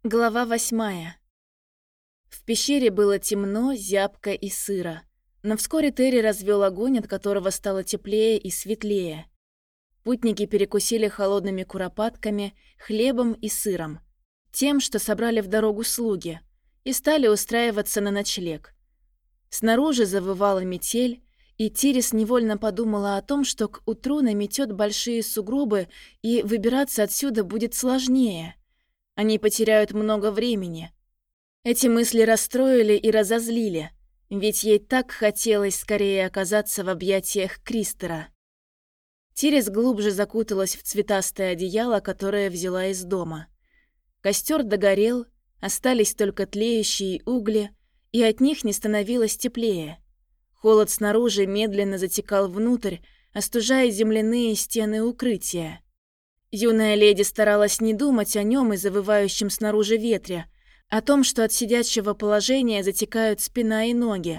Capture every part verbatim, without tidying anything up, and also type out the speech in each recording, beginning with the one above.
Глава восьмая. В пещере было темно, зябко и сыро. Но вскоре Терри развел огонь, от которого стало теплее и светлее. Путники перекусили холодными куропатками, хлебом и сыром. Тем, что собрали в дорогу слуги, и стали устраиваться на ночлег. Снаружи завывала метель, и Тирис невольно подумала о том, что к утру наметет большие сугробы, и выбираться отсюда будет сложнее. Они потеряют много времени. Эти мысли расстроили и разозлили, ведь ей так хотелось скорее оказаться в объятиях Кристера. Тирис глубже закуталась в цветастое одеяло, которое взяла из дома. Костер догорел, остались только тлеющие угли, и от них не становилось теплее. Холод снаружи медленно затекал внутрь, остужая земляные стены укрытия. Юная леди старалась не думать о нем и завывающем снаружи ветре, о том, что от сидячего положения затекают спина и ноги.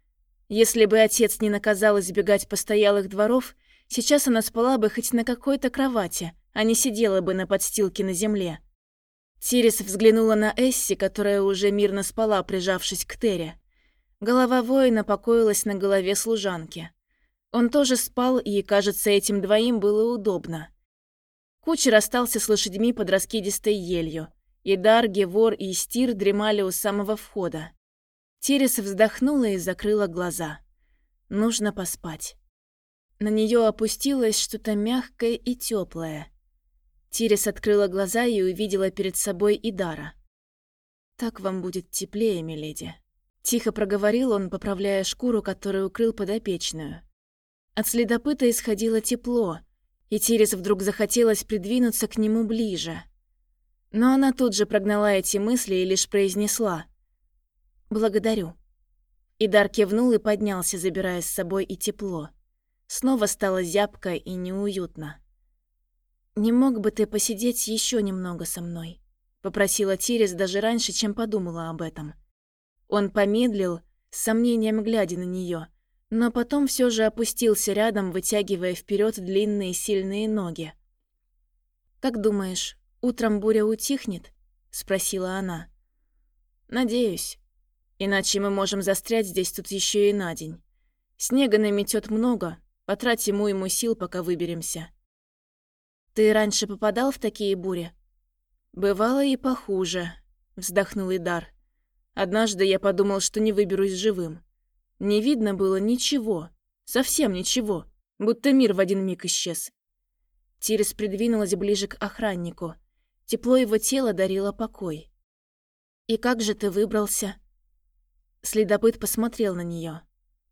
Если бы отец не наказал избегать постоялых дворов, сейчас она спала бы хоть на какой-то кровати, а не сидела бы на подстилке на земле. Тирис взглянула на Эсси, которая уже мирно спала, прижавшись к Терри. Голова воина покоилась на голове служанки. Он тоже спал, и, кажется, этим двоим было удобно. Кучер остался с лошадьми под раскидистой елью. Идар, Гевор и Стир дремали у самого входа. Тирис вздохнула и закрыла глаза. Нужно поспать. На нее опустилось что-то мягкое и теплое. Тирис открыла глаза и увидела перед собой Идара. «Так вам будет теплее, миледи», — тихо проговорил он, поправляя шкуру, которую укрыл подопечную. От следопыта исходило тепло, и Тирис вдруг захотелось придвинуться к нему ближе. Но она тут же прогнала эти мысли и лишь произнесла: «Благодарю». Идар кивнул и поднялся, забирая с собой и тепло. Снова стало зябко и неуютно. «Не мог бы ты посидеть еще немного со мной?» — попросила Тирис даже раньше, чем подумала об этом. Он помедлил, с сомнением глядя на нее, но потом все же опустился рядом, вытягивая вперед длинные сильные ноги. «Как думаешь, утром буря утихнет?» — спросила она. «Надеюсь. Иначе мы можем застрять здесь тут еще и на день. Снега наметет много, потратим уйму сил, пока выберемся». «Ты раньше попадал в такие бури?» «Бывало и похуже», — вздохнул Идар. «Однажды я подумал, что не выберусь живым. Не видно было ничего, совсем ничего, будто мир в один миг исчез». Тирис придвинулась ближе к охраннику. Тепло его тела дарило покой. «И как же ты выбрался?» Следопыт посмотрел на нее.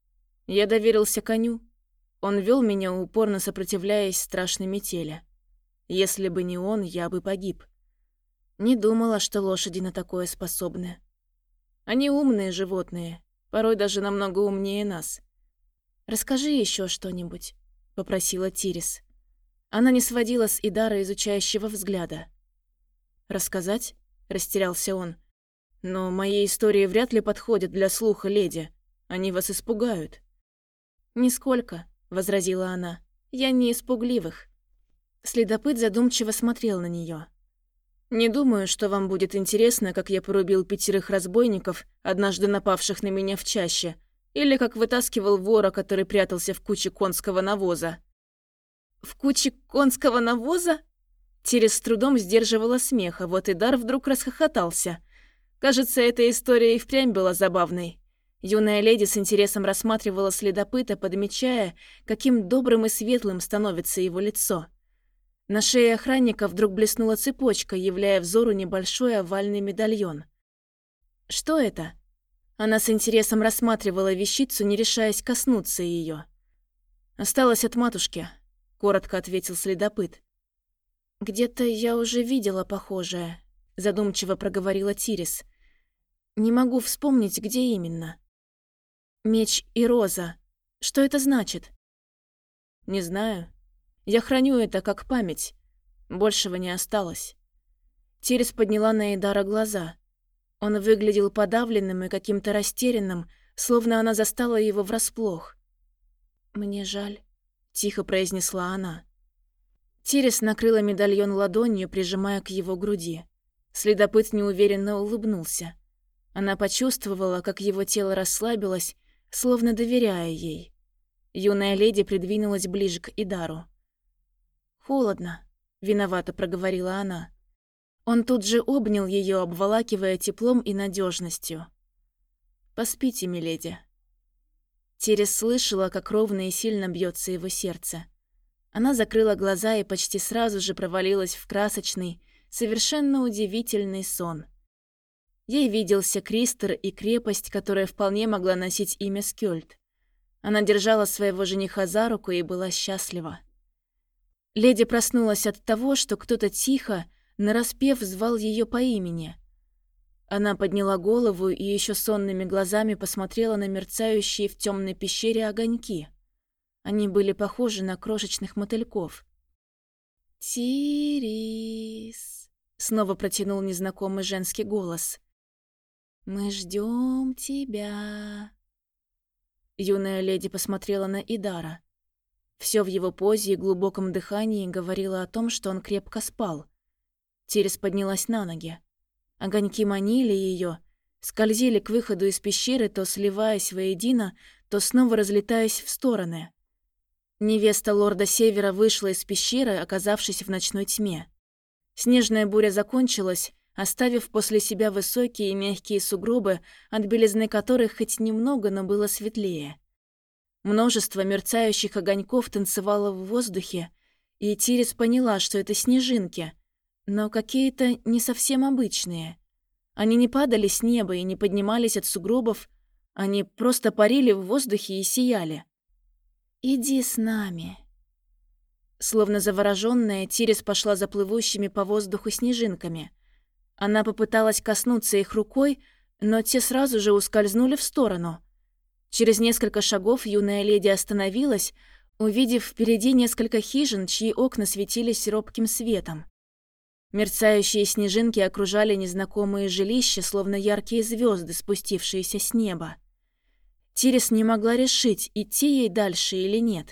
Я доверился коню. Он вел меня, упорно сопротивляясь страшной метели. Если бы не он, я бы погиб. Не думала, что лошади на такое способны. Они умные животные, порой даже намного умнее нас. «Расскажи еще что-нибудь», — попросила Тирис. Она не сводила с Идара изучающего взгляда. «Рассказать?» — растерялся он. «Но мои истории вряд ли подходят для слуха, леди. Они вас испугают». «Нисколько», — возразила она. «Я не испугливых». Следопыт задумчиво смотрел на нее. «Не думаю, что вам будет интересно, как я порубил пятерых разбойников, однажды напавших на меня в чаще, или как вытаскивал вора, который прятался в куче конского навоза». «В куче конского навоза?» Тирис с трудом сдерживала смех, а вот Идар вдруг расхохотался. Кажется, эта история и впрямь была забавной. Юная леди с интересом рассматривала следопыта, подмечая, каким добрым и светлым становится его лицо. На шее охранника вдруг блеснула цепочка, являя взору небольшой овальный медальон. «Что это?» Она с интересом рассматривала вещицу, не решаясь коснуться ее. «Осталось от матушки», — коротко ответил следопыт. «Где-то я уже видела похожее», — задумчиво проговорила Тирис. «Не могу вспомнить, где именно». «Меч и роза. Что это значит?» «Не знаю. Я храню это как память. Большего не осталось». Тирис подняла на Идара глаза. Он выглядел подавленным и каким-то растерянным, словно она застала его врасплох. «Мне жаль», — тихо произнесла она. Тирис накрыла медальон ладонью, прижимая к его груди. Следопыт неуверенно улыбнулся. Она почувствовала, как его тело расслабилось, словно доверяя ей. Юная леди придвинулась ближе к Идару. «Холодно», — виновато проговорила она. Он тут же обнял ее, обволакивая теплом и надежностью. «Поспите, миледи». Тирис слышала, как ровно и сильно бьется его сердце. Она закрыла глаза и почти сразу же провалилась в красочный, совершенно удивительный сон. Ей виделся Кристер и крепость, которая вполне могла носить имя Скёльд. Она держала своего жениха за руку и была счастлива. Леди проснулась от того, что кто-то тихо, нараспев, звал ее по имени. Она подняла голову и еще сонными глазами посмотрела на мерцающие в темной пещере огоньки. Они были похожи на крошечных мотыльков. «Тирис», — снова протянул незнакомый женский голос. «Мы ждем тебя». Юная леди посмотрела на Идара. Все в его позе и глубоком дыхании говорило о том, что он крепко спал. Тирис поднялась на ноги. Огоньки манили ее, скользили к выходу из пещеры, то сливаясь воедино, то снова разлетаясь в стороны. Невеста лорда Севера вышла из пещеры, оказавшись в ночной тьме. Снежная буря закончилась, оставив после себя высокие и мягкие сугробы, от белизны которых хоть немного, но было светлее. Множество мерцающих огоньков танцевало в воздухе, и Тирис поняла, что это снежинки, но какие-то не совсем обычные. Они не падали с неба и не поднимались от сугробов, они просто парили в воздухе и сияли. «Иди с нами». Словно заворожённая, Тирис пошла за плывущими по воздуху снежинками. Она попыталась коснуться их рукой, но те сразу же ускользнули в сторону. Через несколько шагов юная леди остановилась, увидев впереди несколько хижин, чьи окна светились робким светом. Мерцающие снежинки окружали незнакомые жилища, словно яркие звезды, спустившиеся с неба. Тирис не могла решить, идти ей дальше или нет.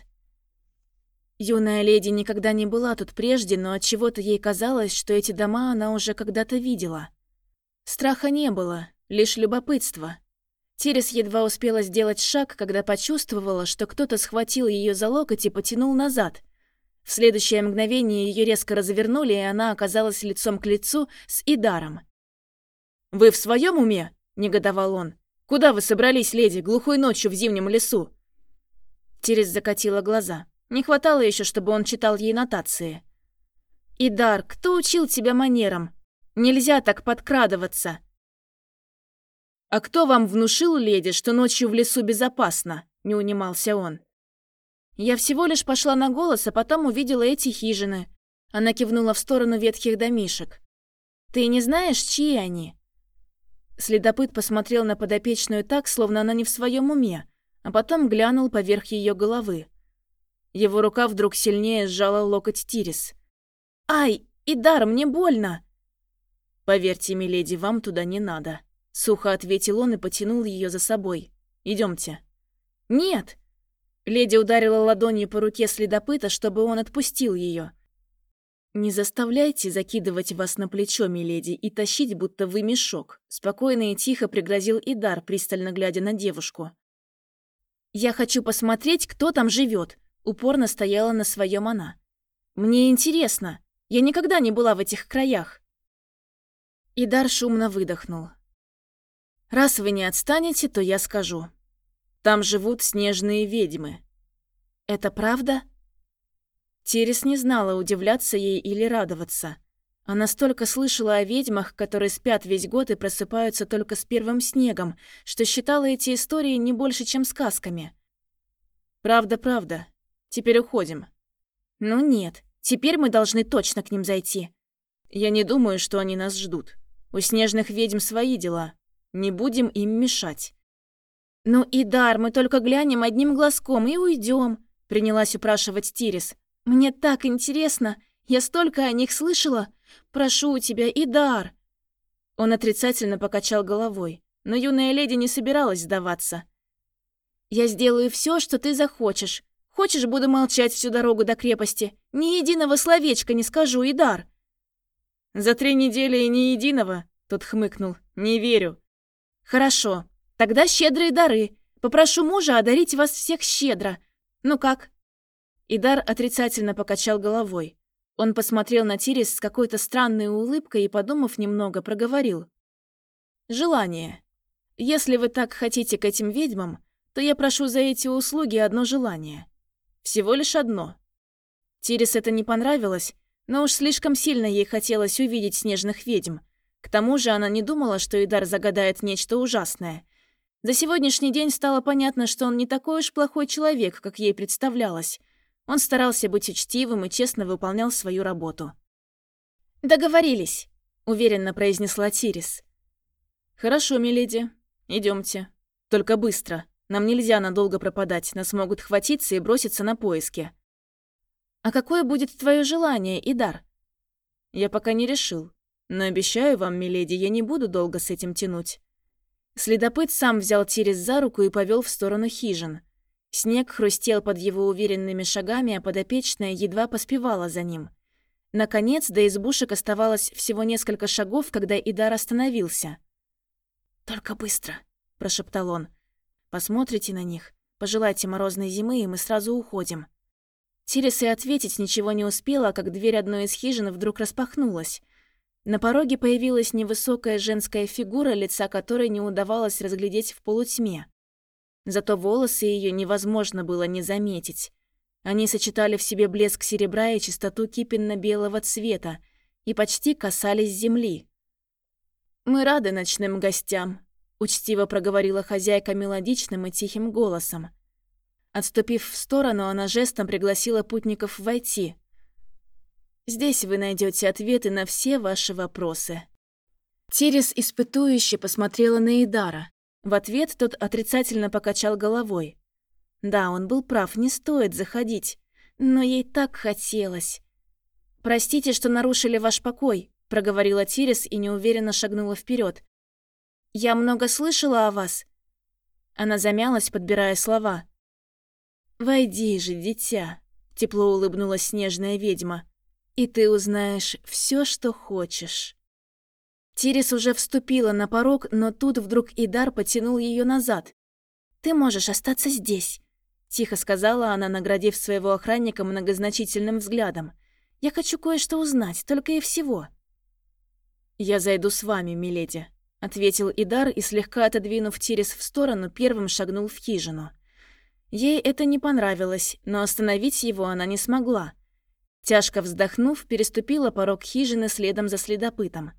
Юная леди никогда не была тут прежде, но отчего-то ей казалось, что эти дома она уже когда-то видела. Страха не было, лишь любопытство. Тирис едва успела сделать шаг, когда почувствовала, что кто-то схватил ее за локоть и потянул назад. В следующее мгновение ее резко развернули, и она оказалась лицом к лицу с Идаром. «Вы в своем уме?» – негодовал он. «Куда вы собрались, леди, глухой ночью в зимнем лесу?» Тирис закатила глаза. Не хватало еще, чтобы он читал ей нотации. «Идар, кто учил тебя манерам? Нельзя так подкрадываться!» «А кто вам внушил, леди, что ночью в лесу безопасно?» – не унимался он. «Я всего лишь пошла на голос, а потом увидела эти хижины». Она кивнула в сторону ветхих домишек. «Ты не знаешь, чьи они?» Следопыт посмотрел на подопечную так, словно она не в своем уме, а потом глянул поверх ее головы. Его рука вдруг сильнее сжала локоть Тирис. «Ай, Идар, мне больно!» «Поверьте, миледи, вам туда не надо», — сухо ответил он и потянул ее за собой. «Идемте». «Нет!» Леди ударила ладонью по руке следопыта, чтобы он отпустил ее. «Не заставляйте закидывать вас на плечо, миледи, и тащить, будто вы мешок», — спокойно и тихо пригрозил Идар, пристально глядя на девушку. «Я хочу посмотреть, кто там живет», — упорно стояла на своем она. «Мне интересно. Я никогда не была в этих краях». Идар шумно выдохнул. «Раз вы не отстанете, то я скажу. Там живут снежные ведьмы». «Это правда?» Тирис не знала, удивляться ей или радоваться. Она столько слышала о ведьмах, которые спят весь год и просыпаются только с первым снегом, что считала эти истории не больше, чем сказками. «Правда, правда. Теперь уходим». «Ну нет, теперь мы должны точно к ним зайти». «Я не думаю, что они нас ждут. У снежных ведьм свои дела. Не будем им мешать». «Ну, Идар, мы только глянем одним глазком и уйдем», — принялась упрашивать Тирис. «Мне так интересно. Я столько о них слышала. Прошу тебя, Идар». Он отрицательно покачал головой, но юная леди не собиралась сдаваться. «Я сделаю все, что ты захочешь. Хочешь, буду молчать всю дорогу до крепости. Ни единого словечка не скажу, Идар». «За три недели и ни единого?» — тот хмыкнул. «Не верю». «Хорошо, тогда щедрые дары. Попрошу мужа одарить вас всех щедро. Ну как?» Идар отрицательно покачал головой. Он посмотрел на Тирис с какой-то странной улыбкой и, подумав немного, проговорил. «Желание. Если вы так хотите к этим ведьмам, то я прошу за эти услуги одно желание. Всего лишь одно». Тирис это не понравилось, но уж слишком сильно ей хотелось увидеть снежных ведьм. К тому же она не думала, что Идар загадает нечто ужасное. За сегодняшний день стало понятно, что он не такой уж плохой человек, как ей представлялось. Он старался быть учтивым и честно выполнял свою работу. «Договорились», — уверенно произнесла Тирис. «Хорошо, миледи. Идемте. Только быстро. Нам нельзя надолго пропадать, нас могут хватиться и броситься на поиски». «А какое будет твое желание, Идар?» «Я пока не решил. Но обещаю вам, миледи, я не буду долго с этим тянуть». Следопыт сам взял Тирис за руку и повел в сторону хижин. Снег хрустел под его уверенными шагами, а подопечная едва поспевала за ним. Наконец, до избушек оставалось всего несколько шагов, когда Идар остановился. «Только быстро», — прошептал он. «Посмотрите на них, пожелайте морозной зимы, и мы сразу уходим». Тирис и ответить ничего не успела, как дверь одной из хижин вдруг распахнулась. На пороге появилась невысокая женская фигура, лица которой не удавалось разглядеть в полутьме. Зато волосы ее невозможно было не заметить. Они сочетали в себе блеск серебра и чистоту кипенно-белого цвета и почти касались земли. «Мы рады ночным гостям», — учтиво проговорила хозяйка мелодичным и тихим голосом. Отступив в сторону, она жестом пригласила путников войти. «Здесь вы найдете ответы на все ваши вопросы». Тирис испытующе посмотрела на Идара. В ответ тот отрицательно покачал головой. Да, он был прав, не стоит заходить. Но ей так хотелось. «Простите, что нарушили ваш покой», — проговорила Тирис и неуверенно шагнула вперед. «Я много слышала о вас». Она замялась, подбирая слова. «Войди же, дитя», — тепло улыбнулась снежная ведьма, «и ты узнаешь все, что хочешь». Тирис уже вступила на порог, но тут вдруг Идар потянул ее назад. «Ты можешь остаться здесь», — тихо сказала она, наградив своего охранника многозначительным взглядом. «Я хочу кое-что узнать, только и всего». «Я зайду с вами, миледи», — ответил Идар и, слегка отодвинув Тирис в сторону, первым шагнул в хижину. Ей это не понравилось, но остановить его она не смогла. Тяжко вздохнув, переступила порог хижины следом за следопытом.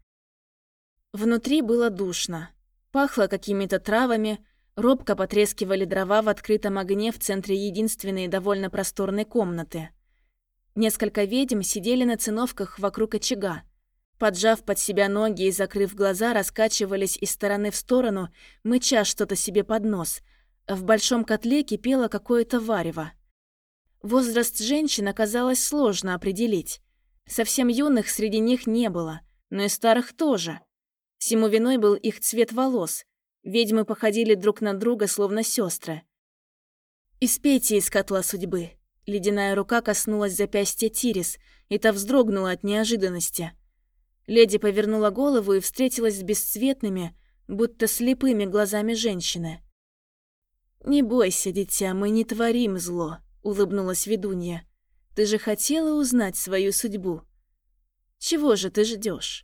Внутри было душно. Пахло какими-то травами, робко потрескивали дрова в открытом огне в центре единственной довольно просторной комнаты. Несколько ведьм сидели на циновках вокруг очага. Поджав под себя ноги и закрыв глаза, раскачивались из стороны в сторону, мыча что-то себе под нос. В большом котле кипело какое-то варево. Возраст женщин оказалось сложно определить. Совсем юных среди них не было, но и старых тоже. Всему виной был их цвет волос. Ведьмы походили друг на друга, словно сестры. «Испейте из котла судьбы». Ледяная рука коснулась запястья Тирис, и та вздрогнула от неожиданности. Леди повернула голову и встретилась с бесцветными, будто слепыми глазами женщины. «Не бойся, дитя, мы не творим зло», — улыбнулась ведунья. «Ты же хотела узнать свою судьбу. Чего же ты ждешь?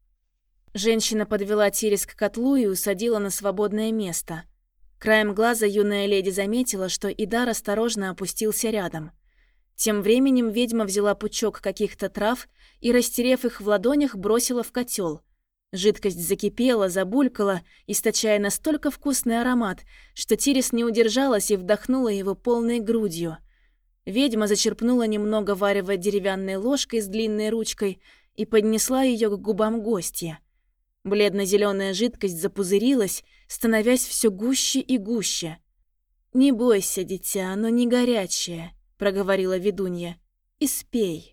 Женщина подвела Тирис к котлу и усадила на свободное место. Краем глаза юная леди заметила, что Идар осторожно опустился рядом. Тем временем ведьма взяла пучок каких-то трав и, растерев их в ладонях, бросила в котел. Жидкость закипела, забулькала, источая настолько вкусный аромат, что Тирис не удержалась и вдохнула его полной грудью. Ведьма зачерпнула немного варева деревянной ложкой с длинной ручкой и поднесла ее к губам гостья. Бледно-зеленая жидкость запузырилась, становясь все гуще и гуще. «Не бойся, дитя, оно не горячее», — проговорила ведунья. «И спей».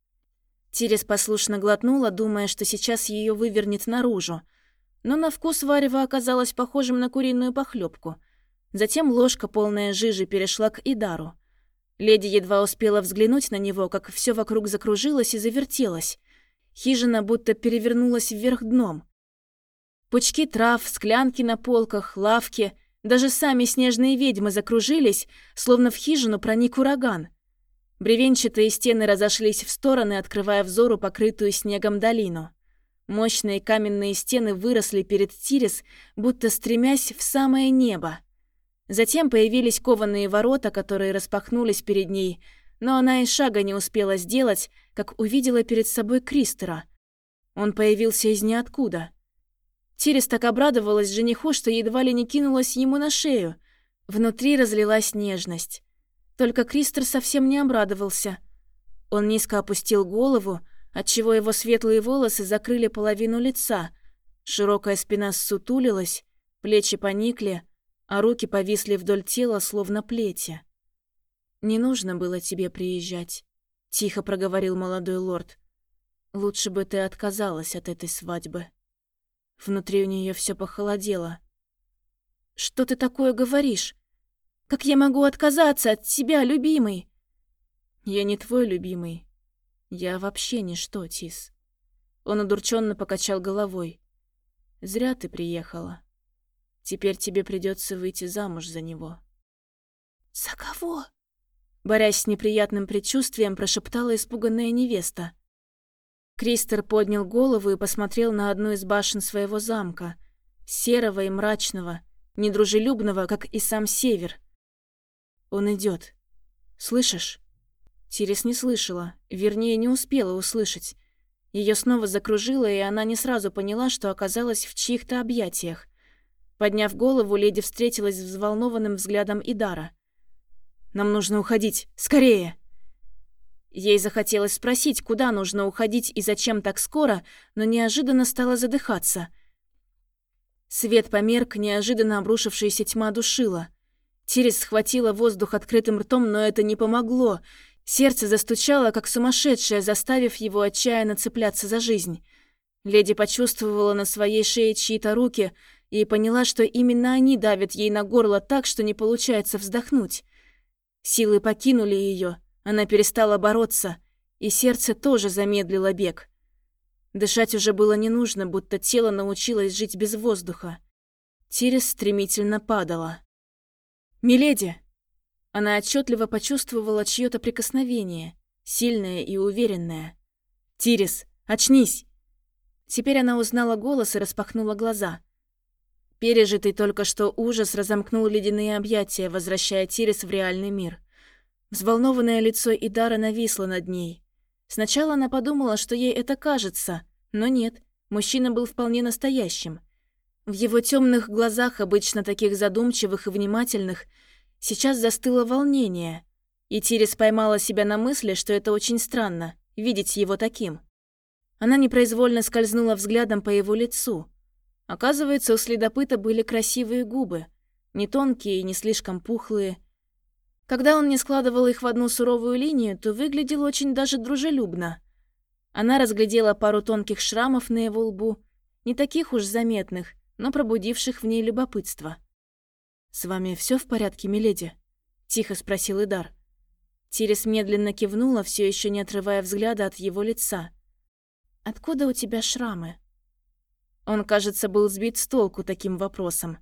Тирис послушно глотнула, думая, что сейчас ее вывернет наружу. Но на вкус варево оказалось похожим на куриную похлебку. Затем ложка, полная жижи, перешла к Идару. Леди едва успела взглянуть на него, как все вокруг закружилось и завертелось. Хижина будто перевернулась вверх дном. Пучки трав, склянки на полках, лавки, даже сами снежные ведьмы закружились, словно в хижину проник ураган. Бревенчатые стены разошлись в стороны, открывая взору покрытую снегом долину. Мощные каменные стены выросли перед Тирис, будто стремясь в самое небо. Затем появились кованые ворота, которые распахнулись перед ней, но она и шага не успела сделать, как увидела перед собой Кристера. Он появился из ниоткуда. Тирис так обрадовалась жениху, что едва ли не кинулась ему на шею. Внутри разлилась нежность. Только Кристер совсем не обрадовался. Он низко опустил голову, отчего его светлые волосы закрыли половину лица. Широкая спина ссутулилась, плечи поникли, а руки повисли вдоль тела, словно плети. «Не нужно было тебе приезжать», — тихо проговорил молодой лорд. «Лучше бы ты отказалась от этой свадьбы». Внутри у нее все похолодело. «Что ты такое говоришь? Как я могу отказаться от тебя, любимый?» «Я не твой любимый. Я вообще ничто, Тис». Он удурченно покачал головой. «Зря ты приехала. Теперь тебе придется выйти замуж за него». «За кого?» Борясь с неприятным предчувствием, прошептала испуганная невеста. Кристер поднял голову и посмотрел на одну из башен своего замка, серого и мрачного, недружелюбного, как и сам север. «Он идет. Слышишь?» Тирис не слышала, вернее, не успела услышать. Ее снова закружило, и она не сразу поняла, что оказалась в чьих-то объятиях. Подняв голову, леди встретилась с взволнованным взглядом Идара. «Нам нужно уходить. Скорее!» Ей захотелось спросить, куда нужно уходить и зачем так скоро, но неожиданно стала задыхаться. Свет померк, неожиданно обрушившаяся тьма душила. Тирис схватила воздух открытым ртом, но это не помогло. Сердце застучало, как сумасшедшее, заставив его отчаянно цепляться за жизнь. Леди почувствовала на своей шее чьи-то руки и поняла, что именно они давят ей на горло так, что не получается вздохнуть. Силы покинули ее, она перестала бороться, и сердце тоже замедлило бег. Дышать уже было не нужно, будто тело научилось жить без воздуха. Тирис стремительно падала. «Миледи!» Она отчетливо почувствовала чье-то прикосновение, сильное и уверенное. «Тирис, очнись!» Теперь она узнала голос и распахнула глаза. Пережитый только что ужас разомкнул ледяные объятия, возвращая Тирис в реальный мир. Взволнованное лицо Идара нависло над ней. Сначала она подумала, что ей это кажется, но нет, мужчина был вполне настоящим. В его темных глазах, обычно таких задумчивых и внимательных, сейчас застыло волнение, и Тирис поймала себя на мысли, что это очень странно — видеть его таким. Она непроизвольно скользнула взглядом по его лицу. Оказывается, у следопыта были красивые губы, не тонкие и не слишком пухлые. Когда он не складывал их в одну суровую линию, то выглядел очень даже дружелюбно. Она разглядела пару тонких шрамов на его лбу, не таких уж заметных, но пробудивших в ней любопытство. «С вами все в порядке, миледи?» — тихо спросил Идар. Тирис медленно кивнула, все еще не отрывая взгляда от его лица. «Откуда у тебя шрамы?» Он, кажется, был сбит с толку таким вопросом.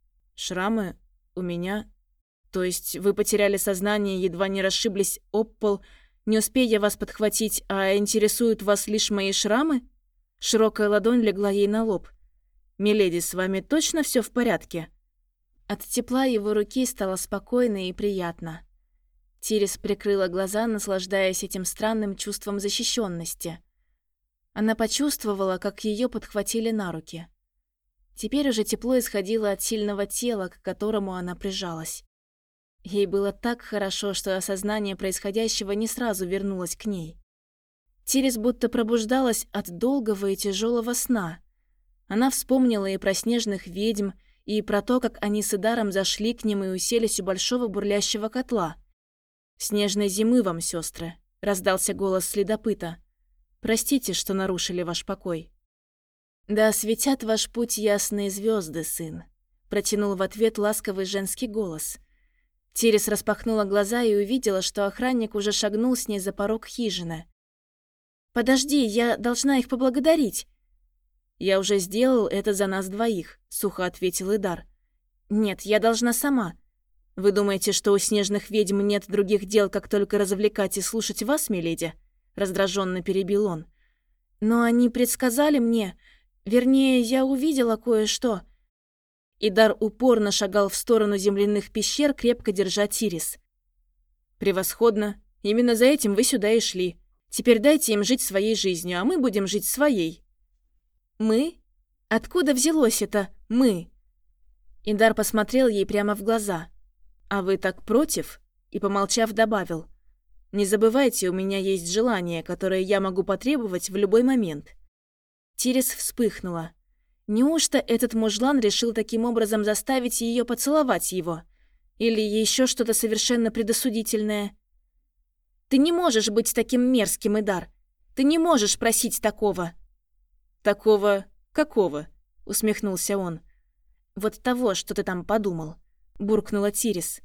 «Шрамы? У меня? То есть вы потеряли сознание, едва не расшиблись об пол, не успея вас подхватить, а интересуют вас лишь мои шрамы?» Широкая ладонь легла ей на лоб. «Миледи, с вами точно все в порядке?» От тепла его руки стало спокойно и приятно. Тирис прикрыла глаза, наслаждаясь этим странным чувством защищенности. Она почувствовала, как ее подхватили на руки. Теперь уже тепло исходило от сильного тела, к которому она прижалась. Ей было так хорошо, что осознание происходящего не сразу вернулось к ней. Тирис будто пробуждалась от долгого и тяжелого сна. Она вспомнила и про снежных ведьм, и про то, как они с Идаром зашли к ним и уселись у большого бурлящего котла. «Снежной зимы вам, сестры!» — раздался голос следопыта. «Простите, что нарушили ваш покой». «Да осветят ваш путь ясные звезды, сын», — протянул в ответ ласковый женский голос. Тирис распахнула глаза и увидела, что охранник уже шагнул с ней за порог хижины. Подожди, я должна их поблагодарить». «Я уже сделал это за нас двоих», — сухо ответил Идар. «Нет, я должна сама. Вы думаете, что у снежных ведьм нет других дел, как только развлекать и слушать вас, миледи?» — раздраженно перебил он. «Но они предсказали мне... Вернее, я увидела кое-что». Идар упорно шагал в сторону земляных пещер, крепко держа Тирис. «Превосходно. Именно за этим вы сюда и шли. Теперь дайте им жить своей жизнью, а мы будем жить своей». «Мы? Откуда взялось это «мы»?» Идар посмотрел ей прямо в глаза. «А вы так против?» И, помолчав, добавил. «Не забывайте, у меня есть желание, которое я могу потребовать в любой момент». Тирис вспыхнула. Неужто этот мужлан решил таким образом заставить ее поцеловать его? Или еще что-то совершенно предосудительное? «Ты не можешь быть таким мерзким, Идар. Ты не можешь просить такого». «Такого... какого?» — усмехнулся он. «Вот того, что ты там подумал», — буркнула Тирис.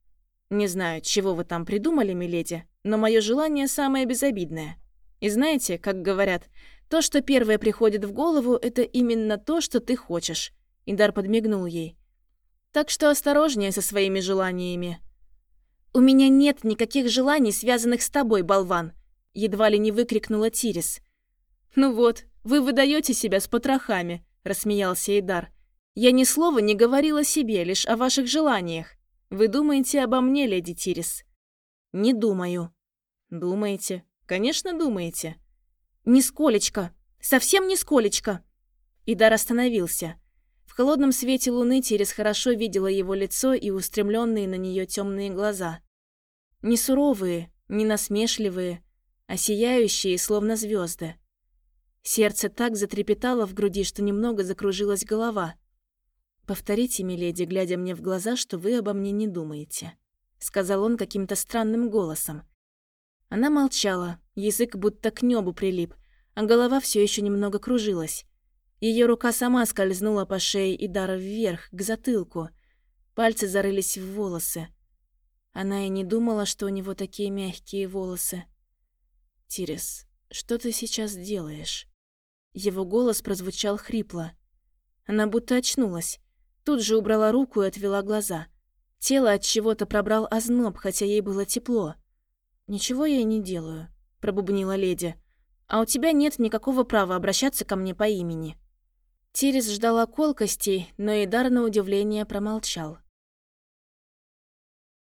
«Не знаю, чего вы там придумали, миледи, но мое желание самое безобидное. И знаете, как говорят, то, что первое приходит в голову, это именно то, что ты хочешь». Идар подмигнул ей. «Так что осторожнее со своими желаниями». «У меня нет никаких желаний, связанных с тобой, болван!» Едва ли не выкрикнула Тирис. «Ну вот, вы выдаете себя с потрохами», — рассмеялся Идар. «Я ни слова не говорила себе, лишь о ваших желаниях. Вы думаете обо мне, леди Тирис?» «Не думаю». «Думаете? Конечно, думаете». «Нисколечко. Совсем нисколечко». Идар остановился. В холодном свете луны Тирис хорошо видела его лицо и устремленные на нее темные глаза. Не суровые, не насмешливые, а сияющие, словно звезды. Сердце так затрепетало в груди, что немного закружилась голова. «Повторите, миледи, глядя мне в глаза, что вы обо мне не думаете», — сказал он каким-то странным голосом. Она молчала, язык будто к небу прилип, а голова все еще немного кружилась. Ее рука сама скользнула по шее Идара вверх, к затылку. Пальцы зарылись в волосы. Она и не думала, что у него такие мягкие волосы. «Тирис, что ты сейчас делаешь?» Его голос прозвучал хрипло. Она будто очнулась. Тут же убрала руку и отвела глаза. Тело от чего-то пробрал озноб, хотя ей было тепло. «Ничего я и не делаю», — пробубнила леди. «А у тебя нет никакого права обращаться ко мне по имени». Тирис ждала колкостей, но Идар на удивление промолчал.